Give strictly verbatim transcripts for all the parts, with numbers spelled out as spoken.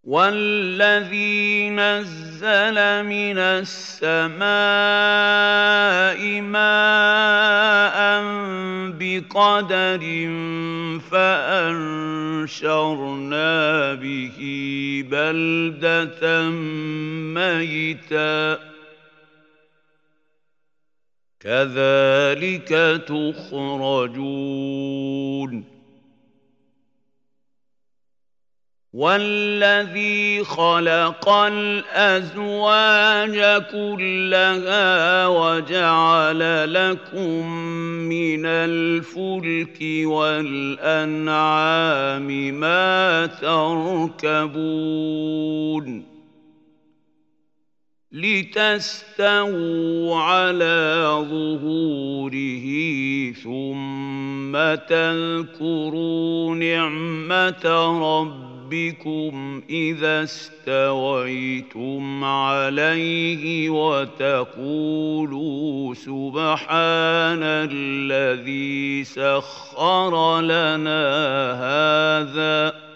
وَالَّذِي نَزَّلَ مِنَ السَّمَاءِ مَاءً بِقَدَرٍ فَأَنشَرْنَا بِهِ بَلْدَةً مَّيْتًا كَذَٰلِكَ تُخْرَجُونَ وَالَّذِي خَلَقَ الْأَزْوَاجَ كُلَّهَا وَجَعَلَ لَكُم مِّنَ الْفُلْكِ وَالْأَنْعَامِ مَا تَرْكَبُونَ لِتَسْتَوُوا عَلَىٰ ظُهُورِهِ ثُمَّ تَذْكُرُوا نِعْمَةَ رَبِّكُمْ إِذَا اسْتَوَيْتُمْ عَلَيْهِ وَتَقُولُوا سُبْحَانَ الَّذِي سَخَّرَ لَنَا هَٰذَا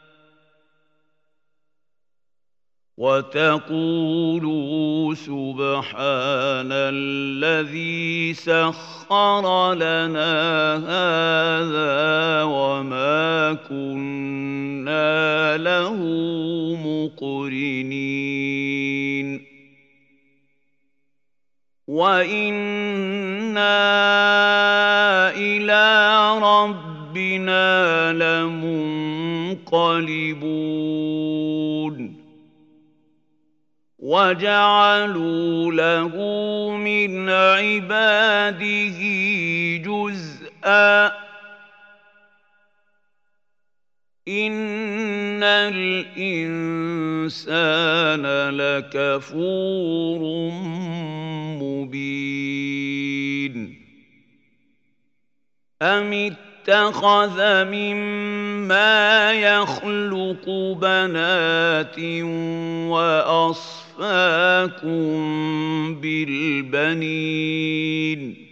وَتَقُولُوا سُبْحَانَ الَّذِي سَخَّرَ لَنَا هَٰذَا وَمَا كُنَّا لَهُ مُقْرِنِينَ وَإِنَّا إِلَىٰ رَبِّنَا لَمُنقَلِبُونَ وَجَعَلُوا لَهُ مِنْ عِبَادِهِ جُزْءًا ۚ إِنَّ الْإِنسَانَ لَكَفُورٌ مُّبِينٌ أَمِ اتَّخَذَ مِمَّا يَخْلُقُ بَنَاتٍ وَأَصْفَاكُم بِالْبَنِينَ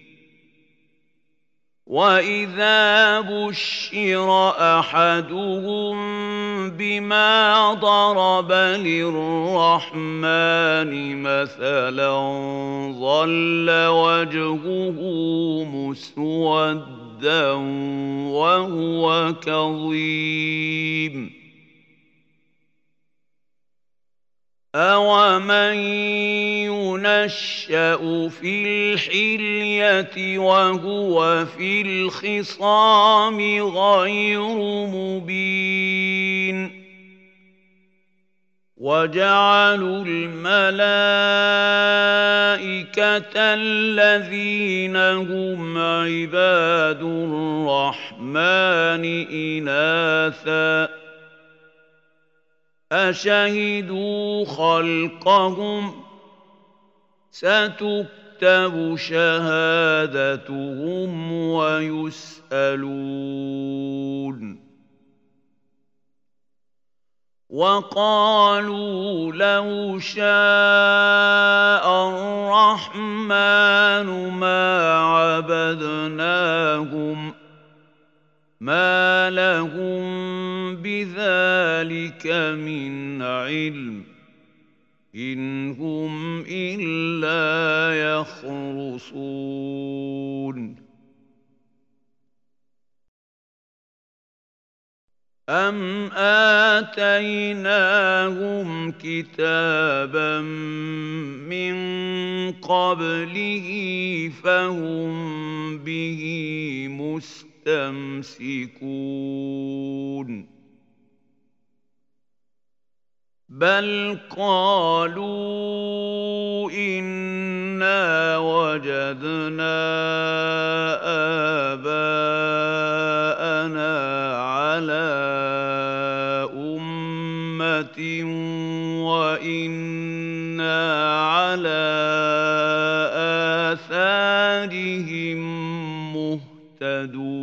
وَإِذَا بُشِّرَ أَحَدُهُم بِمَا ضَرَبَ لِلرَّحْمَٰنِ مَثَلًا ظَلَّ وَجْهُهُ مُسْوَدًّا وَهُوَ كَظِيمٌ أَوَمَن يُنَشَّأُ فِي الْحِلْيَةِ وَهُوَ فِي الْخِصَامِ غَيْرُ مُبِينٍ وَجَعَلُوا الْمَلَائِكَةَ الَّذِينَ هُمْ عِبَادُ الرَّحْمَٰنِ إِنَاثًا أَشَهِدُوا خَلْقَهُمْ ۚ سَتُكْتَبُ شَهَادَتُهُمْ وَيُسْأَلُونَ وَقَالُوا لَوْ شَاءَ الرَّحْمَٰنُ مَا عَبَدْنَاهُم ۗ مَا لَهُم بِذَٰلِكَ مِنْ عِلْمٍ ۖ إِنْ هُمْ إِلَّا يَخْرُصُونَ أَمْ آتَيْنَاهُمْ كِتَابًا مِّن قَبْلِهِ فَهُم بِهِ مُسْتَمْسِكُونَ بَلْ قَالُوا إِنَّا وَجَدْنَا آبَاءَنَا عَلَىٰ أُمَّةٍ وَإِنَّا عَلَىٰ آثَارِهِم مُّهْتَدُونَ